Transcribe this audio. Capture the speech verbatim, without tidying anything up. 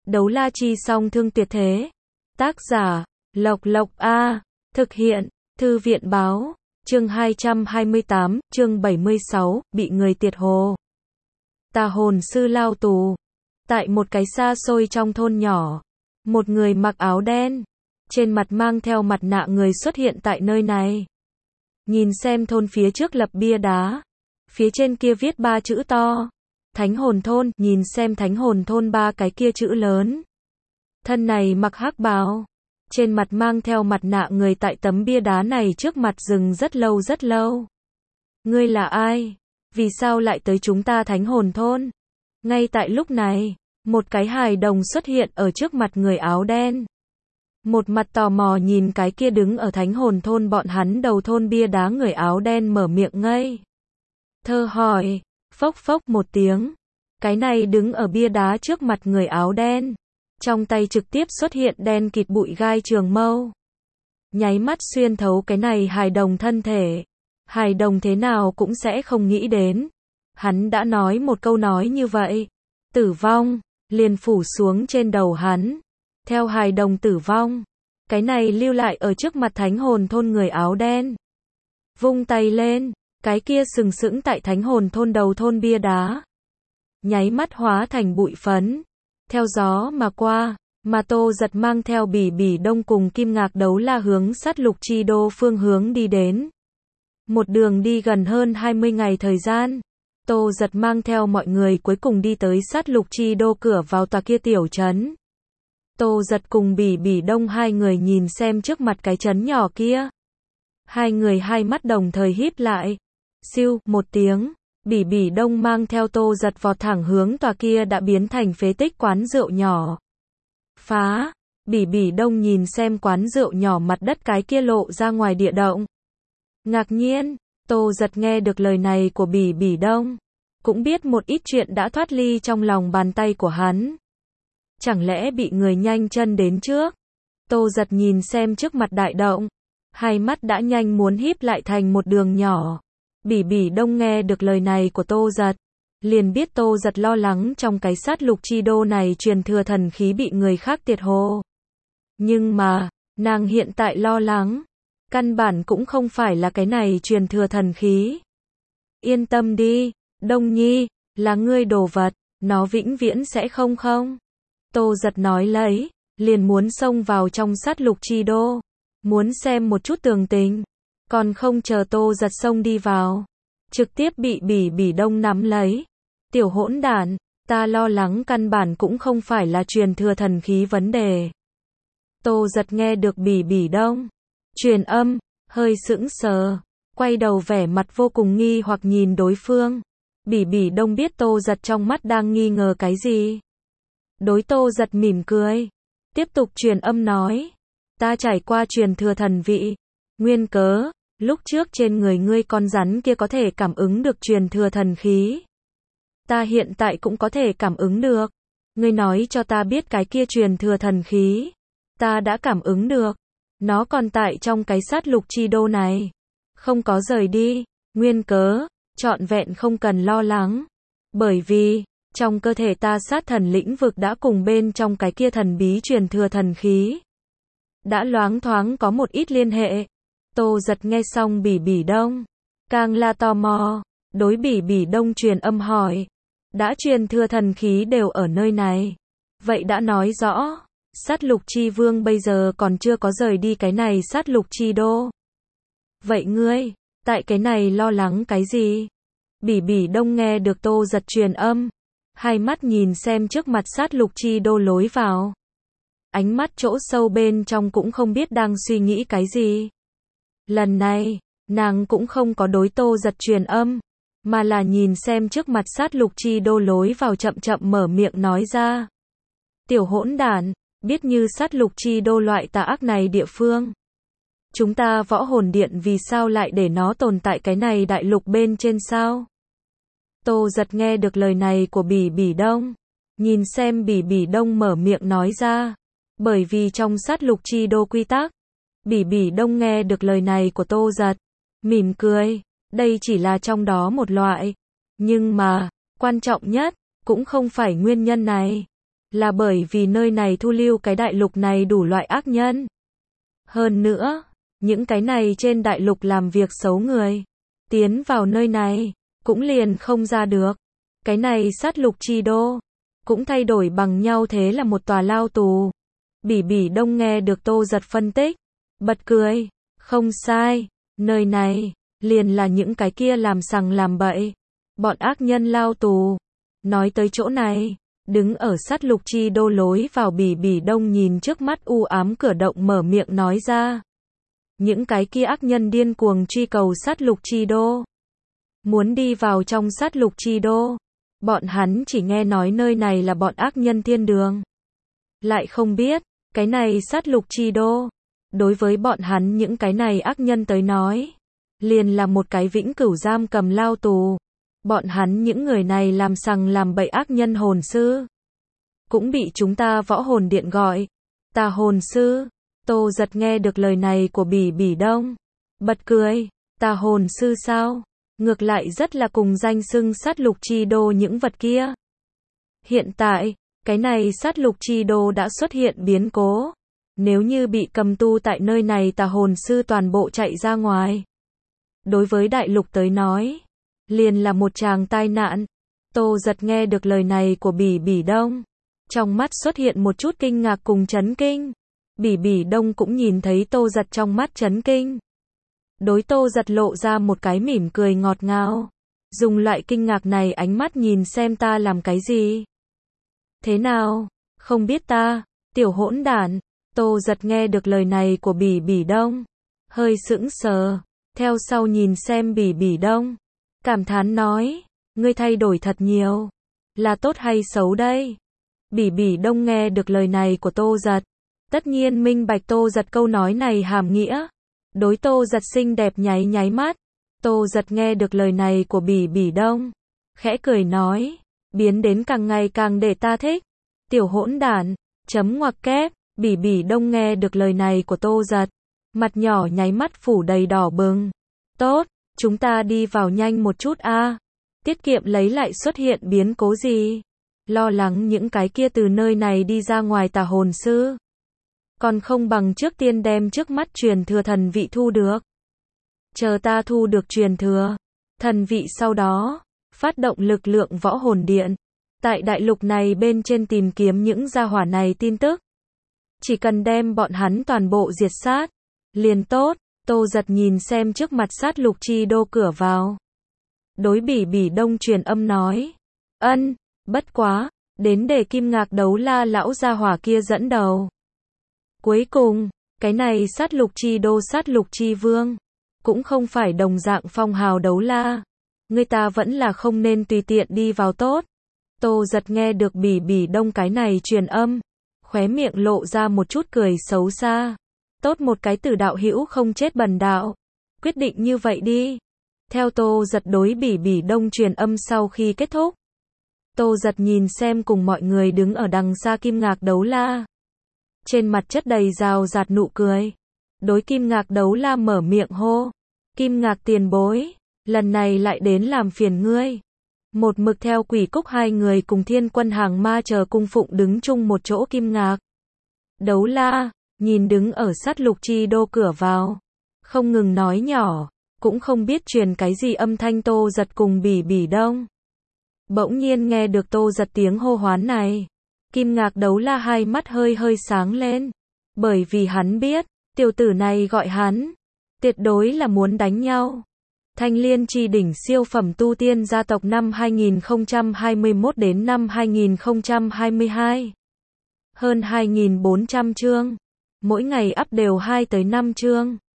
Đấu la chi song thương tuyệt thế. Tác giả, Lộc Lộc A. Thực hiện, Thư viện báo. Chương hai trăm hai mươi tám, chương bảy mươi sáu, bị người tiệt hồ. Tà hồn sư lao tù. Tại một cái xa xôi trong thôn nhỏ, một người mặc áo đen, trên mặt mang theo mặt nạ người xuất hiện tại nơi này. Nhìn xem thôn phía trước lập bia đá, phía trên kia viết ba chữ to, Thánh hồn thôn, nhìn xem Thánh hồn thôn ba cái kia chữ lớn. Thân này mặc hắc bào, trên mặt mang theo mặt nạ người tại tấm bia đá này trước mặt dừng rất lâu rất lâu. Ngươi là ai? Vì sao lại tới chúng ta Thánh hồn thôn? Ngay tại lúc này, một cái hài đồng xuất hiện ở trước mặt người áo đen. Một mặt tò mò nhìn cái kia đứng ở Thánh hồn thôn bọn hắn đầu thôn bia đá, người áo đen mở miệng ngây thơ hỏi, phốc phốc một tiếng. Cái này đứng ở bia đá trước mặt người áo đen, trong tay trực tiếp xuất hiện đen kịt bụi gai trường mâu. Nháy mắt xuyên thấu cái này hài đồng thân thể. Hài đồng thế nào cũng sẽ không nghĩ đến. Hắn đã nói một câu nói như vậy. Tử vong, liền phủ xuống trên đầu hắn. Theo hài đồng tử vong, cái này lưu lại ở trước mặt Thánh hồn thôn người áo đen. Vung tay lên, cái kia sừng sững tại Thánh hồn thôn đầu thôn bia đá. Nháy mắt hóa thành bụi phấn. Theo gió mà qua, mà Tô Giật mang theo Bỉ Bỉ Đông cùng Kim Ngạc Đấu La hướng sát lục chi đô phương hướng đi đến. Một đường đi gần hơn hai mươi ngày thời gian, Tô Giật mang theo mọi người cuối cùng đi tới sát lục chi đô cửa vào tòa kia tiểu trấn. Tô Giật cùng Bỉ Bỉ Đông hai người nhìn xem trước mặt cái trấn nhỏ kia. Hai người hai mắt đồng thời híp lại. Siêu, một tiếng, Bỉ Bỉ Đông mang theo Tô Giật vọt thẳng hướng tòa kia đã biến thành phế tích quán rượu nhỏ. Phá, Bỉ Bỉ Đông nhìn xem quán rượu nhỏ mặt đất cái kia lộ ra ngoài địa động. Ngạc nhiên, Tô Giật nghe được lời này của Bỉ Bỉ Đông, cũng biết một ít chuyện đã thoát ly trong lòng bàn tay của hắn. Chẳng lẽ bị người nhanh chân đến trước? Tô Giật nhìn xem trước mặt đại động, hai mắt đã nhanh muốn híp lại thành một đường nhỏ. Bỉ Bỉ Đông nghe được lời này của Tô Giật, liền biết Tô Giật lo lắng trong cái sát lục chi đô này truyền thừa thần khí bị người khác tiệt hồ. Nhưng mà, nàng hiện tại lo lắng, căn bản cũng không phải là cái này truyền thừa thần khí. Yên tâm đi, Đông Nhi, là ngươi đồ vật, nó vĩnh viễn sẽ không không. Tô Giật nói lấy, liền muốn xông vào trong sát lục chi đô, muốn xem một chút tường tình. Còn không chờ Tô Giật xông đi vào, trực tiếp bị Bỉ Bỉ Đông nắm lấy. Tiểu hỗn đản, ta lo lắng căn bản cũng không phải là truyền thừa thần khí vấn đề. Tô Giật nghe được Bỉ Bỉ Đông truyền âm, hơi sững sờ, quay đầu vẻ mặt vô cùng nghi hoặc nhìn đối phương. Bỉ Bỉ Đông biết Tô Giật trong mắt đang nghi ngờ cái gì. Đối Tô Giật mỉm cười, tiếp tục truyền âm nói, ta trải qua truyền thừa thần vị, nguyên cớ, lúc trước trên người ngươi con rắn kia có thể cảm ứng được truyền thừa thần khí. Ta hiện tại cũng có thể cảm ứng được. Ngươi nói cho ta biết cái kia truyền thừa thần khí. Ta đã cảm ứng được. Nó còn tại trong cái sát lục chi đô này. Không có rời đi. Nguyên cớ, trọn vẹn không cần lo lắng. Bởi vì, trong cơ thể ta sát thần lĩnh vực đã cùng bên trong cái kia thần bí truyền thừa thần khí. Đã loáng thoáng có một ít liên hệ. Tô Giật nghe xong Bỉ Bỉ Đông, càng là tò mò, đối Bỉ Bỉ Đông truyền âm hỏi, đã truyền thừa thần khí đều ở nơi này, vậy đã nói rõ, sát lục chi vương bây giờ còn chưa có rời đi cái này sát lục chi đô. Vậy ngươi, tại cái này lo lắng cái gì? Bỉ Bỉ Đông nghe được Tô Giật truyền âm, hai mắt nhìn xem trước mặt sát lục chi đô lối vào. Ánh mắt chỗ sâu bên trong cũng không biết đang suy nghĩ cái gì. Lần này, nàng cũng không có đối Tô Giật truyền âm, mà là nhìn xem trước mặt sát lục chi đô lối vào, chậm chậm mở miệng nói ra. Tiểu hỗn đản, biết như sát lục chi đô loại tà ác này địa phương. Chúng ta võ hồn điện vì sao lại để nó tồn tại cái này đại lục bên trên sao? Tô Giật nghe được lời này của Bỉ Bỉ Đông, nhìn xem Bỉ Bỉ Đông mở miệng nói ra. Bởi vì trong sát lục chi đô quy tắc, Bỉ Bỉ Đông nghe được lời này của Tô Giật, mỉm cười, đây chỉ là trong đó một loại. Nhưng mà, quan trọng nhất, cũng không phải nguyên nhân này. là bởi vì nơi này thu lưu cái đại lục này đủ loại ác nhân. Hơn nữa, những cái này trên đại lục làm việc xấu người, tiến vào nơi này, cũng liền không ra được. Cái này sát lục chi đô, cũng thay đổi bằng nhau thế là một tòa lao tù. Bỉ Bỉ Đông nghe được Tô Giật phân tích, bật cười, không sai, nơi này, liền là những cái kia làm sằng làm bậy, bọn ác nhân lao tù. Nói tới chỗ này, đứng ở sát lục chi đô lối vào Bỉ Bỉ Đông nhìn trước mắt u ám cửa động mở miệng nói ra. Những cái kia ác nhân điên cuồng truy cầu sát lục chi đô. Muốn đi vào trong sát lục chi đô. Bọn hắn chỉ nghe nói nơi này là bọn ác nhân thiên đường. Lại không biết, cái này sát lục chi đô. Đối với bọn hắn những cái này ác nhân tới nói. Liền là một cái vĩnh cửu giam cầm lao tù. Bọn hắn những người này làm sằng làm bậy ác nhân hồn sư. Cũng bị chúng ta võ hồn điện gọi. Tà hồn sư. Tô Giật nghe được lời này của Bỉ Bỉ Đông. Bật cười. Tà hồn sư sao? Ngược lại rất là cùng danh xưng sát lục chi đô những vật kia. Hiện tại, cái này sát lục chi đô đã xuất hiện biến cố. Nếu như bị cầm tu tại nơi này tà hồn sư toàn bộ chạy ra ngoài. Đối với đại lục tới nói, liền là một tràng tai nạn. Tô Giật nghe được lời này của Bỉ Bỉ Đông. Trong mắt xuất hiện một chút kinh ngạc cùng chấn kinh. Bỉ Bỉ Đông cũng nhìn thấy Tô Giật trong mắt chấn kinh. Đối Tô Giật lộ ra một cái mỉm cười ngọt ngào. Dùng loại kinh ngạc này ánh mắt nhìn xem ta làm cái gì. Thế nào? Không biết ta, tiểu hỗn đản. Tô Giật nghe được lời này của Bỉ Bỉ Đông. Hơi sững sờ. Theo sau nhìn xem Bỉ Bỉ Đông. Cảm thán nói. Ngươi thay đổi thật nhiều. Là tốt hay xấu đây? Bỉ Bỉ Đông nghe được lời này của Tô Giật. Tất nhiên minh bạch Tô Giật câu nói này hàm nghĩa. Đối Tô Giật xinh đẹp nháy nháy mắt. Tô Giật nghe được lời này của Bỉ Bỉ Đông. Khẽ cười nói. Biến đến càng ngày càng để ta thích. Tiểu hỗn đản. Chấm ngoặc kép. Bỉ Bỉ Đông nghe được lời này của Tô Giật. Mặt nhỏ nháy mắt phủ đầy đỏ bừng. Tốt, chúng ta đi vào nhanh một chút a. Tiết kiệm lấy lại xuất hiện biến cố gì. Lo lắng những cái kia từ nơi này đi ra ngoài tà hồn sư. Còn không bằng trước tiên đem trước mắt truyền thừa thần vị thu được. Chờ ta thu được truyền thừa thần vị sau đó, phát động lực lượng võ hồn điện. Tại đại lục này bên trên tìm kiếm những gia hỏa này tin tức. Chỉ cần đem bọn hắn toàn bộ diệt sát. Liền tốt, Tô Giật nhìn xem trước mặt sát lục chi đô cửa vào. Đối Bỉ Bỉ Đông truyền âm nói. Ân, bất quá, đến để Kim Ngạc Đấu La lão gia hỏa kia dẫn đầu. Cuối cùng, cái này sát lục chi đô sát lục chi vương. Cũng không phải đồng dạng phong hào đấu la. Người ta vẫn là không nên tùy tiện đi vào tốt. Tô Giật nghe được Bỉ Bỉ Đông cái này truyền âm. Khóe miệng lộ ra một chút cười xấu xa. Tốt một cái tử đạo hữu không chết bần đạo. Quyết định như vậy đi. Theo Tô Giật đối Bỉ Bỉ Đông truyền âm sau khi kết thúc. Tô Giật nhìn xem cùng mọi người đứng ở đằng xa Kim Ngạc Đấu La. Trên mặt chất đầy rào rạt nụ cười. Đối Kim Ngạc Đấu La mở miệng hô. Kim Ngạc tiền bối. Lần này lại đến làm phiền ngươi. Một mực theo Quỷ Cúc hai người cùng Thiên Quân Hàng Ma chờ cung phụng đứng chung một chỗ Kim Ngạc Đấu La. Nhìn đứng ở sát lục chi đô cửa vào. Không ngừng nói nhỏ. Cũng không biết truyền cái gì âm thanh Tô Giật cùng Bỉ Bỉ Đông. Bỗng nhiên nghe được Tô Giật tiếng hô hoán này. Kim Ngạc Đấu La hai mắt hơi hơi sáng lên. Bởi vì hắn biết, tiểu tử này gọi hắn. Tuyệt đối là muốn đánh nhau. Thanh Liên Chi Đỉnh siêu phẩm tu tiên gia tộc năm hai nghìn không trăm hai mươi mốt đến năm hai nghìn không trăm hai mươi hai. Hơn hai nghìn bốn trăm chương. Mỗi ngày up đều hai tới năm chương.